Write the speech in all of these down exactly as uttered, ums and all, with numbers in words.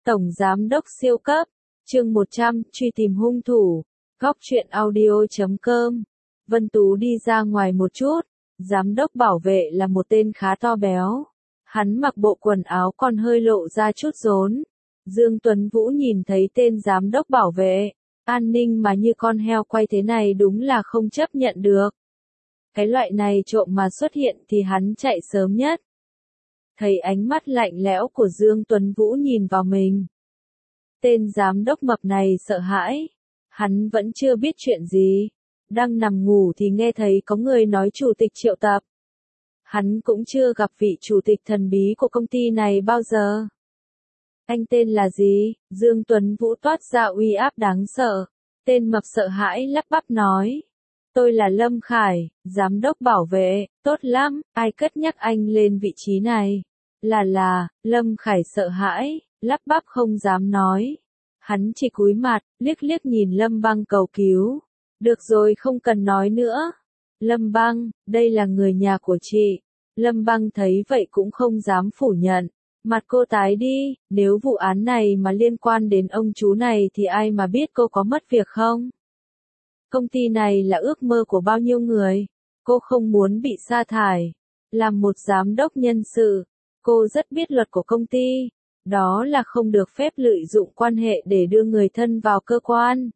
Tổng Giám đốc siêu cấp, chương một trăm, truy tìm hung thủ, góc truyện audio chấm com. Vân Tú đi ra ngoài một chút, giám đốc bảo vệ là một tên khá to béo. Hắn mặc bộ quần áo còn hơi lộ ra chút rốn. Dương Tuấn Vũ nhìn thấy tên giám đốc bảo vệ, an ninh mà như con heo quay thế này đúng là không chấp nhận được. Cái loại này trộm mà xuất hiện thì hắn chạy sớm nhất. Thấy ánh mắt lạnh lẽo của Dương Tuấn Vũ nhìn vào mình. Tên giám đốc mập này sợ hãi. Hắn vẫn chưa biết chuyện gì. Đang nằm ngủ thì nghe thấy có người nói chủ tịch triệu tập. Hắn cũng chưa gặp vị chủ tịch thần bí của công ty này bao giờ. Anh tên là gì? Dương Tuấn Vũ toát ra uy áp đáng sợ. Tên mập sợ hãi lắp bắp nói. Tôi là Lâm Khải, giám đốc bảo vệ, tốt lắm, ai cất nhắc anh lên vị trí này? Là là, Lâm Khải sợ hãi, lắp bắp không dám nói. Hắn chỉ cúi mặt, liếc liếc nhìn Lâm Băng cầu cứu. Được rồi, không cần nói nữa. Lâm Băng, đây là người nhà của chị. Lâm Băng thấy vậy cũng không dám phủ nhận. Mặt cô tái đi, nếu vụ án này mà liên quan đến ông chú này thì ai mà biết cô có mất việc không? Công ty này là ước mơ của bao nhiêu người. Cô không muốn bị sa thải. Làm một giám đốc nhân sự, cô rất biết luật của công ty. Đó là không được phép lợi dụng quan hệ để đưa người thân vào cơ quan.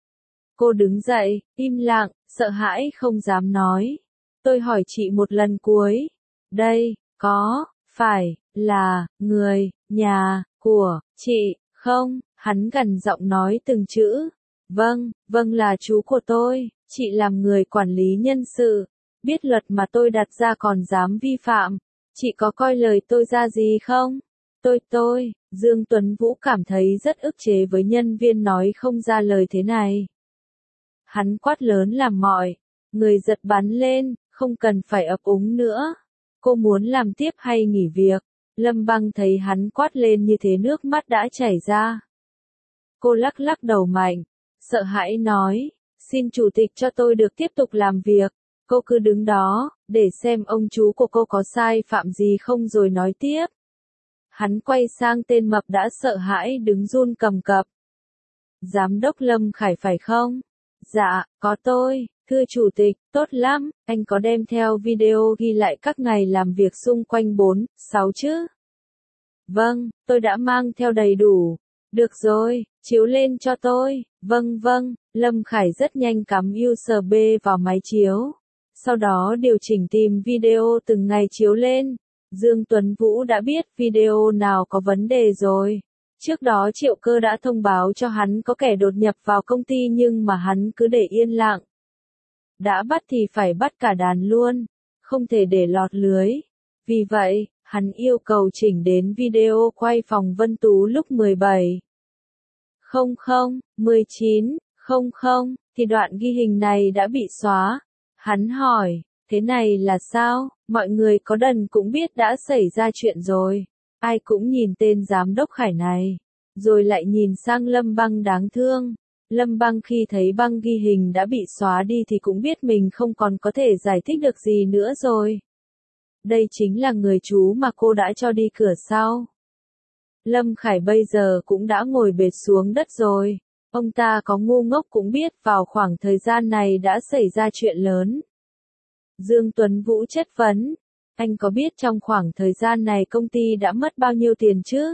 Cô đứng dậy, im lặng, sợ hãi không dám nói. Tôi hỏi chị một lần cuối. Đây, có, phải, là, người, nhà, của, chị, không? Hắn gằn giọng nói từng chữ. Vâng, vâng là chú của tôi, chị làm người quản lý nhân sự. Biết luật mà tôi đặt ra còn dám vi phạm. Chị có coi lời tôi ra gì không? Tôi tôi, Dương Tuấn Vũ cảm thấy rất ức chế với nhân viên nói không ra lời thế này. Hắn quát lớn làm mọi người giật bắn lên, không cần phải ấp úng nữa. Cô muốn làm tiếp hay nghỉ việc? Lâm Băng thấy hắn quát lên như thế nước mắt đã chảy ra. Cô lắc lắc đầu mạnh, sợ hãi nói, xin chủ tịch cho tôi được tiếp tục làm việc. Cô cứ đứng đó, để xem ông chú của cô có sai phạm gì không rồi nói tiếp. Hắn quay sang tên mập đã sợ hãi đứng run cầm cập. Giám đốc Lâm Khải phải không? Dạ, có tôi, thưa chủ tịch, tốt lắm, anh có đem theo video ghi lại các ngày làm việc xung quanh bốn, sáu chứ? Vâng, tôi đã mang theo đầy đủ. Được rồi, chiếu lên cho tôi. Vâng vâng, Lâm Khải rất nhanh cắm u ét bê vào máy chiếu. Sau đó điều chỉnh tìm video từng ngày chiếu lên. Dương Tuấn Vũ đã biết video nào có vấn đề rồi. Trước đó Triệu Cơ đã thông báo cho hắn có kẻ đột nhập vào công ty nhưng mà hắn cứ để yên lặng. Đã bắt thì phải bắt cả đàn luôn, không thể để lọt lưới. Vì vậy, hắn yêu cầu chỉnh đến video quay phòng Vân Tú lúc mười bảy không không, mười chín không không, thì đoạn ghi hình này đã bị xóa. Hắn hỏi, thế này là sao? Mọi người có đần cũng biết đã xảy ra chuyện rồi. Ai cũng nhìn tên giám đốc Khải này, rồi lại nhìn sang Lâm Băng đáng thương. Lâm Băng khi thấy băng ghi hình đã bị xóa đi thì cũng biết mình không còn có thể giải thích được gì nữa rồi. Đây chính là người chú mà cô đã cho đi cửa sau. Lâm Khải bây giờ cũng đã ngồi bệt xuống đất rồi. Ông ta có ngu ngốc cũng biết vào khoảng thời gian này đã xảy ra chuyện lớn. Dương Tuấn Vũ chất vấn. Anh có biết trong khoảng thời gian này công ty đã mất bao nhiêu tiền chứ?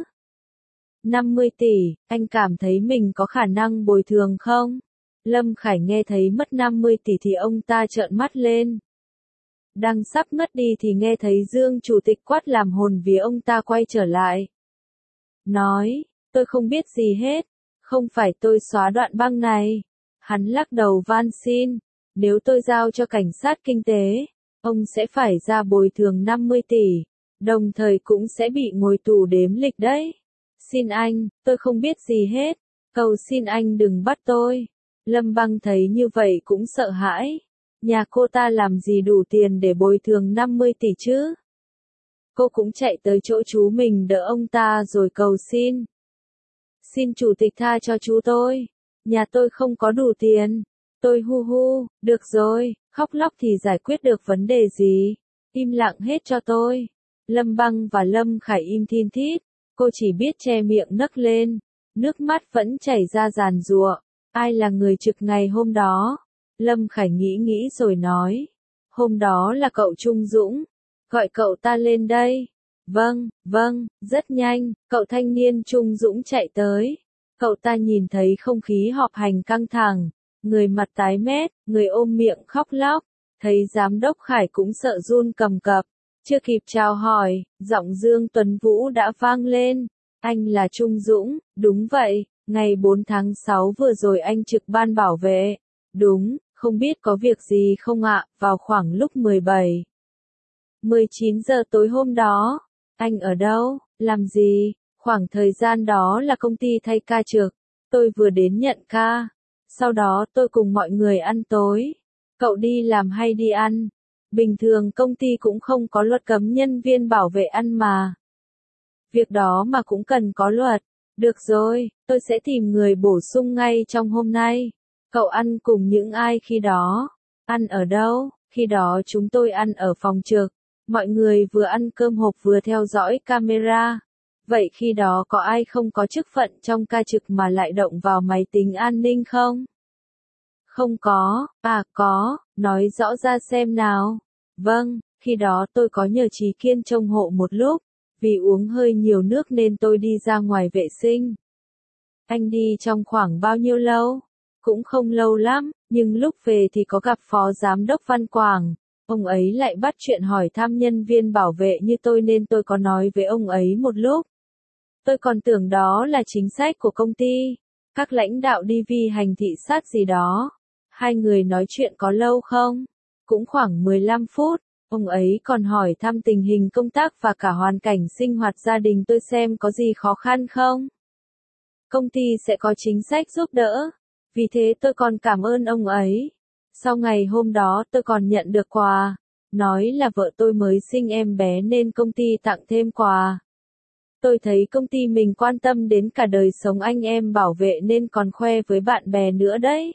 năm mươi tỷ, anh cảm thấy mình có khả năng bồi thường không? Lâm Khải nghe thấy mất năm mươi tỷ thì ông ta trợn mắt lên. Đang sắp ngất đi thì nghe thấy Dương chủ tịch quát làm hồn vía ông ta quay trở lại. Nói, tôi không biết gì hết, không phải tôi xóa đoạn băng này. Hắn lắc đầu van xin, nếu tôi giao cho cảnh sát kinh tế, ông sẽ phải ra bồi thường năm mươi tỷ, đồng thời cũng sẽ bị ngồi tù đếm lịch đấy. Xin anh, tôi không biết gì hết, cầu xin anh đừng bắt tôi. Lâm Băng thấy như vậy cũng sợ hãi. Nhà cô ta làm gì đủ tiền để bồi thường năm mươi tỷ chứ? Cô cũng chạy tới chỗ chú mình đỡ ông ta rồi cầu xin. Xin chủ tịch tha cho chú tôi. Nhà tôi không có đủ tiền. Tôi hu hu, được rồi, khóc lóc thì giải quyết được vấn đề gì. Im lặng hết cho tôi. Lâm Băng và Lâm Khải im thin thít. Cô chỉ biết che miệng nấc lên, nước mắt vẫn chảy ra giàn giụa. Ai là người trực ngày hôm đó? Lâm Khải nghĩ nghĩ rồi nói. Hôm đó là cậu Trung Dũng. Gọi cậu ta lên đây. Vâng, vâng, rất nhanh, cậu thanh niên Trung Dũng chạy tới. Cậu ta nhìn thấy không khí họp hành căng thẳng, người mặt tái mét, người ôm miệng khóc lóc. Thấy giám đốc Khải cũng sợ run cầm cập. Chưa kịp chào hỏi, giọng Dương Tuấn Vũ đã vang lên. Anh là Trung Dũng, đúng vậy, ngày bốn tháng sáu vừa rồi anh trực ban bảo vệ. Đúng, không biết có việc gì không ạ, vào khoảng lúc mười bảy, mười chín giờ tối hôm đó. Anh ở đâu, làm gì? Khoảng thời gian đó là công ty thay ca trực. Tôi vừa đến nhận ca. Sau đó tôi cùng mọi người ăn tối. Cậu đi làm hay đi ăn? Bình thường công ty cũng không có luật cấm nhân viên bảo vệ ăn mà. Việc đó mà cũng cần có luật. Được rồi, tôi sẽ tìm người bổ sung ngay trong hôm nay. Cậu ăn cùng những ai khi đó? Ăn ở đâu? Khi đó chúng tôi ăn ở phòng trực. Mọi người vừa ăn cơm hộp vừa theo dõi camera. Vậy khi đó có ai không có chức phận trong ca trực mà lại động vào máy tính an ninh không? Không có, à có, nói rõ ra xem nào. Vâng, khi đó tôi có nhờ Trí Kiên trông hộ một lúc, vì uống hơi nhiều nước nên tôi đi ra ngoài vệ sinh. Anh đi trong khoảng bao nhiêu lâu? Cũng không lâu lắm, nhưng lúc về thì có gặp Phó Giám đốc Văn Quảng. Ông ấy lại bắt chuyện hỏi thăm nhân viên bảo vệ như tôi nên tôi có nói với ông ấy một lúc. Tôi còn tưởng đó là chính sách của công ty. Các lãnh đạo đi vi hành thị sát gì đó. Hai người nói chuyện có lâu không? Cũng khoảng mười lăm phút. Ông ấy còn hỏi thăm tình hình công tác và cả hoàn cảnh sinh hoạt gia đình tôi xem có gì khó khăn không. Công ty sẽ có chính sách giúp đỡ. Vì thế tôi còn cảm ơn ông ấy. Sau ngày hôm đó tôi còn nhận được quà. Nói là vợ tôi mới sinh em bé nên công ty tặng thêm quà. Tôi thấy công ty mình quan tâm đến cả đời sống anh em bảo vệ nên còn khoe với bạn bè nữa đấy.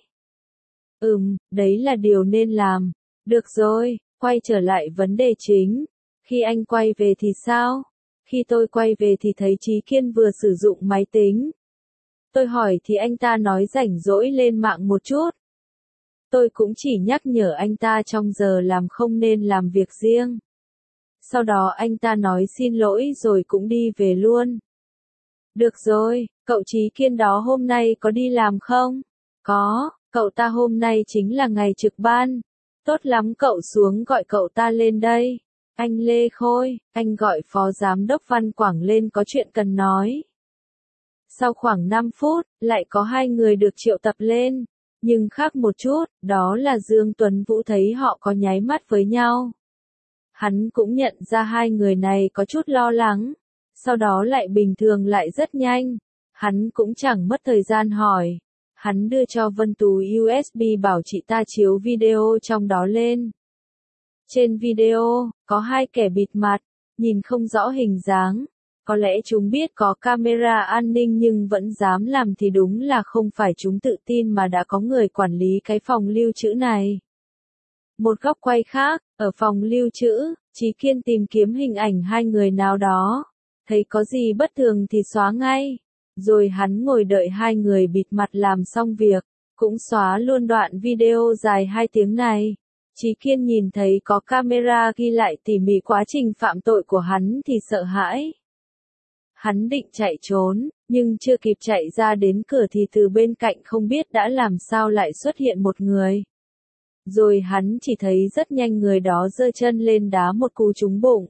Ừm, đấy là điều nên làm. Được rồi, quay trở lại vấn đề chính. Khi anh quay về thì sao? Khi tôi quay về thì thấy Trí Kiên vừa sử dụng máy tính. Tôi hỏi thì anh ta nói rảnh rỗi lên mạng một chút. Tôi cũng chỉ nhắc nhở anh ta trong giờ làm không nên làm việc riêng. Sau đó anh ta nói xin lỗi rồi cũng đi về luôn. Được rồi, cậu Trí Kiên đó hôm nay có đi làm không? Có, cậu ta hôm nay chính là ngày trực ban. Tốt lắm, cậu xuống gọi cậu ta lên đây. Anh Lê Khôi, anh gọi Phó Giám đốc Văn Quảng lên có chuyện cần nói. Sau khoảng năm phút, lại có hai người được triệu tập lên. Nhưng khác một chút, đó là Dương Tuấn Vũ thấy họ có nháy mắt với nhau. Hắn cũng nhận ra hai người này có chút lo lắng. Sau đó lại bình thường lại rất nhanh. Hắn cũng chẳng mất thời gian hỏi. Hắn đưa cho Vân Tú u ét bê bảo chị ta chiếu video trong đó lên. Trên video, có hai kẻ bịt mặt, nhìn không rõ hình dáng. Có lẽ chúng biết có camera an ninh nhưng vẫn dám làm thì đúng là không phải chúng tự tin mà đã có người quản lý cái phòng lưu trữ này. Một góc quay khác, ở phòng lưu trữ, Trí Kiên tìm kiếm hình ảnh hai người nào đó. Thấy có gì bất thường thì xóa ngay. Rồi hắn ngồi đợi hai người bịt mặt làm xong việc, cũng xóa luôn đoạn video dài hai tiếng này. Trí Kiên nhìn thấy có camera ghi lại tỉ mỉ quá trình phạm tội của hắn thì sợ hãi. Hắn định chạy trốn, nhưng chưa kịp chạy ra đến cửa thì từ bên cạnh không biết đã làm sao lại xuất hiện một người. Rồi hắn chỉ thấy rất nhanh người đó giơ chân lên đá một cú trúng bụng.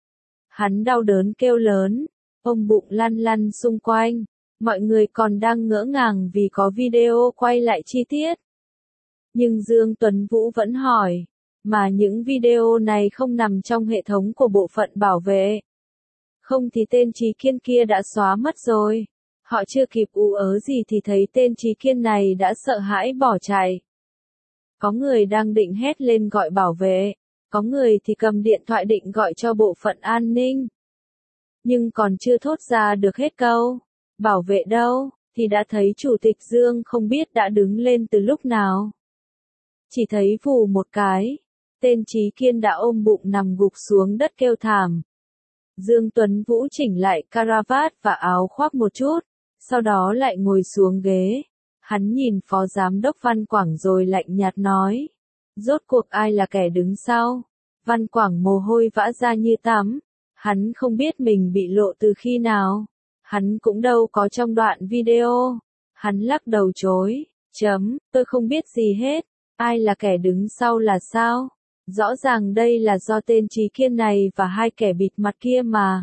Hắn đau đớn kêu lớn, ôm bụng lăn lăn xung quanh. Mọi người còn đang ngỡ ngàng vì có video quay lại chi tiết. Nhưng Dương Tuấn Vũ vẫn hỏi, mà những video này không nằm trong hệ thống của bộ phận bảo vệ. Không thì tên Trí Kiên kia đã xóa mất rồi. Họ chưa kịp ú ớ gì thì thấy tên Trí Kiên này đã sợ hãi bỏ chạy. Có người đang định hét lên gọi bảo vệ, có người thì cầm điện thoại định gọi cho bộ phận an ninh. Nhưng còn chưa thốt ra được hết câu, bảo vệ đâu, thì đã thấy Chủ tịch Dương không biết đã đứng lên từ lúc nào. Chỉ thấy vù một cái, tên Trí Kiên đã ôm bụng nằm gục xuống đất kêu thảm. Dương Tuấn Vũ chỉnh lại caravat và áo khoác một chút, sau đó lại ngồi xuống ghế. Hắn nhìn phó giám đốc Văn Quảng rồi lạnh nhạt nói. Rốt cuộc ai là kẻ đứng sau? Văn Quảng mồ hôi vã ra như tắm. Hắn không biết mình bị lộ từ khi nào. Hắn cũng đâu có trong đoạn video. Hắn lắc đầu chối. Chấm, tôi không biết gì hết. Ai là kẻ đứng sau là sao? Rõ ràng đây là do tên Trí Kiên này và hai kẻ bịt mặt kia mà.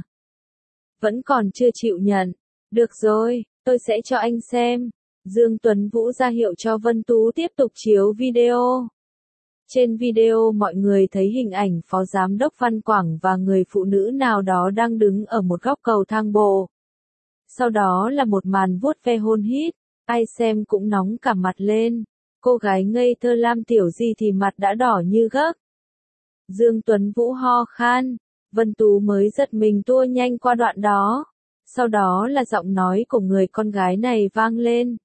Vẫn còn chưa chịu nhận. Được rồi, tôi sẽ cho anh xem. Dương Tuấn Vũ ra hiệu cho Vân Tú tiếp tục chiếu video. Trên video mọi người thấy hình ảnh phó giám đốc Văn Quảng và người phụ nữ nào đó đang đứng ở một góc cầu thang bộ. Sau đó là một màn vuốt ve hôn hít, ai xem cũng nóng cả mặt lên. Cô gái ngây thơ Lam Tiểu Di thì mặt đã đỏ như gấc. Dương Tuấn Vũ ho khan, Vân Tú mới giật mình tua nhanh qua đoạn đó. Sau đó là giọng nói của người con gái này vang lên.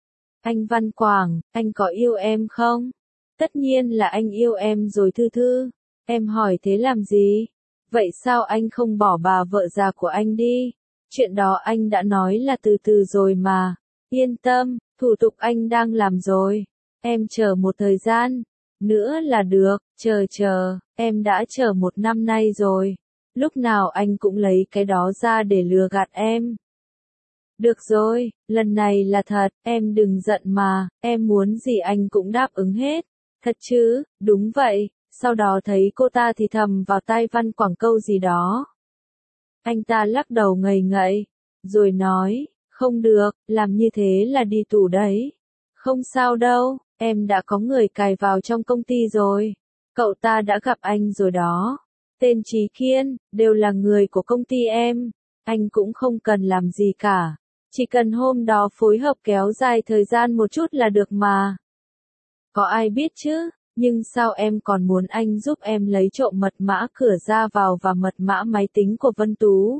Anh Văn Quảng, anh có yêu em không? Tất nhiên là anh yêu em rồi Thư Thư. Em hỏi thế làm gì? Vậy sao anh không bỏ bà vợ già của anh đi? Chuyện đó anh đã nói là từ từ rồi mà. Yên tâm, thủ tục anh đang làm rồi. Em chờ một thời gian nữa là được. Chờ chờ, em đã chờ một năm nay rồi. Lúc nào anh cũng lấy cái đó ra để lừa gạt em. Được rồi, lần này là thật, em đừng giận mà, em muốn gì anh cũng đáp ứng hết. Thật chứ, đúng vậy. Sau đó thấy cô ta thì thầm vào tai Văn Quảng câu gì đó. Anh ta lắc đầu ngây ngậy, rồi nói, không được, làm như thế là đi tù đấy. Không sao đâu, em đã có người cài vào trong công ty rồi. Cậu ta đã gặp anh rồi đó. Tên Trí Kiên, đều là người của công ty em. Anh cũng không cần làm gì cả. Chỉ cần hôm đó phối hợp kéo dài thời gian một chút là được mà. Có ai biết chứ, nhưng sao em còn muốn anh giúp em lấy trộm mật mã cửa ra vào và mật mã máy tính của Vân Tú?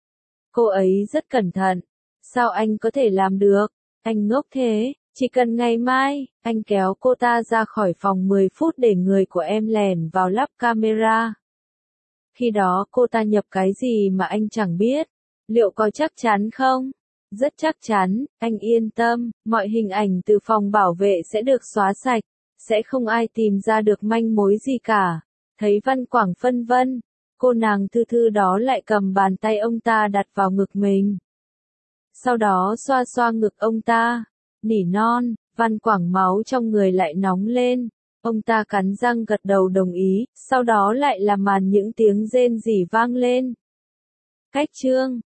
Cô ấy rất cẩn thận. Sao anh có thể làm được? Anh ngốc thế, chỉ cần ngày mai, anh kéo cô ta ra khỏi phòng mười phút để người của em lèn vào lắp camera. Khi đó cô ta nhập cái gì mà anh chẳng biết. Liệu có chắc chắn không? Rất chắc chắn, anh yên tâm, mọi hình ảnh từ phòng bảo vệ sẽ được xóa sạch, sẽ không ai tìm ra được manh mối gì cả. Thấy Văn Quảng phân vân, cô nàng Thư Thư đó lại cầm bàn tay ông ta đặt vào ngực mình. Sau đó xoa xoa ngực ông ta, nỉ non, Văn Quảng máu trong người lại nóng lên. Ông ta cắn răng gật đầu đồng ý, sau đó lại là màn những tiếng rên rỉ vang lên. Cách chương